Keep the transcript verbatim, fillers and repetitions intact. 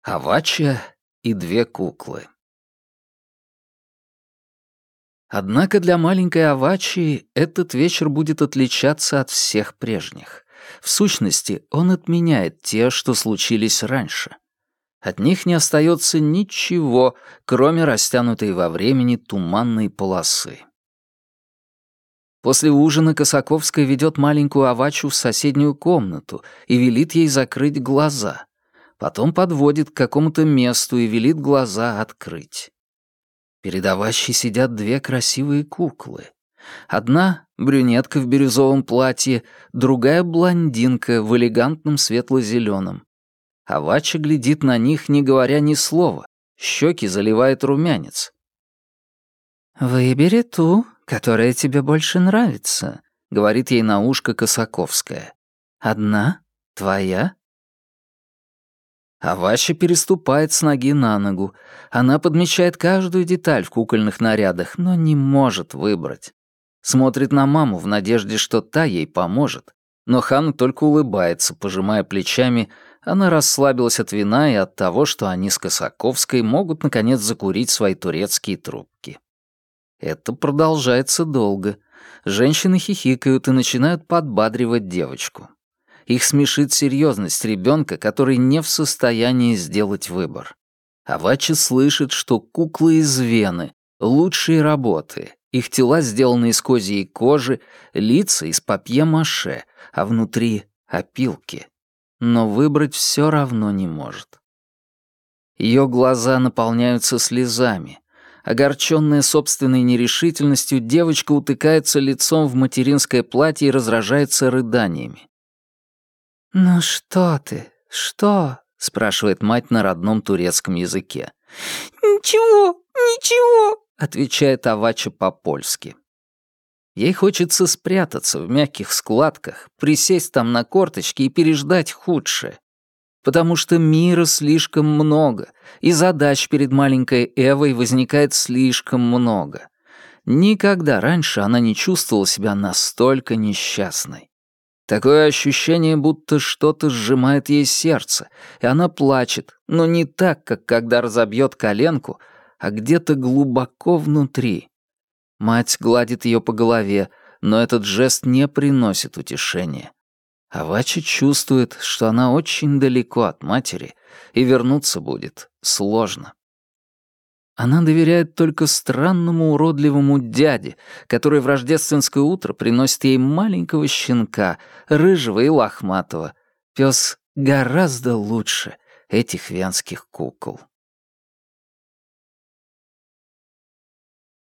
Авача и две куклы. Однако для маленькой Авачи этот вечер будет отличаться от всех прежних. В сущности, он отменяет те, что случились раньше. От них не остается ничего, кроме растянутой во времени туманной полосы. После ужина Косаковская ведет маленькую Авачу в соседнюю комнату и велит ей закрыть глаза. Потом подводит к какому-то месту и велит глаза открыть. Перед Авачей сидят две красивые куклы. Одна — брюнетка в бирюзовом платье, другая — блондинка в элегантном светло-зеленом. Авача глядит на них, не говоря ни слова, щеки заливает румянец. «Выбери ту, которая тебе больше нравится», — говорит ей на ушко Косаковская. «Одна? Твоя?» Авача переступает с ноги на ногу. Она подмечает каждую деталь в кукольных нарядах, но не может выбрать. Смотрит на маму в надежде, что та ей поможет. Но Хана только улыбается, пожимая плечами. Она расслабилась от вина и от того, что они с Косаковской могут, наконец, закурить свои турецкие трубки. Это продолжается долго. Женщины хихикают и начинают подбадривать девочку. Их смешит серьезность ребенка, который не в состоянии сделать выбор. Авача слышит, что куклы из Вены, лучшие работы. Их тела сделаны из козьей кожи, лица из папье-маше, а внутри — опилки. Но выбрать все равно не может. Ее глаза наполняются слезами. Огорченная собственной нерешительностью, девочка утыкается лицом в материнское платье и разражается рыданиями. «Ну что ты? Что?» — спрашивает мать на родном турецком языке. «Ничего, ничего», — отвечает Авача по-польски. Ей хочется спрятаться в мягких складках, присесть там на корточки и переждать худшее. Потому что мира слишком много, и задач перед маленькой Эвой возникает слишком много. Никогда раньше она не чувствовала себя настолько несчастной. Такое ощущение, будто что-то сжимает ей сердце, и она плачет, но не так, как когда разобьет коленку, а где-то глубоко внутри. Мать гладит ее по голове, но этот жест не приносит утешения. Авача чувствует, что она очень далеко от матери, и вернуться будет сложно. Она доверяет только странному уродливому дяде, который в рождественское утро приносит ей маленького щенка, рыжего и лохматого. Пес гораздо лучше этих венских кукол.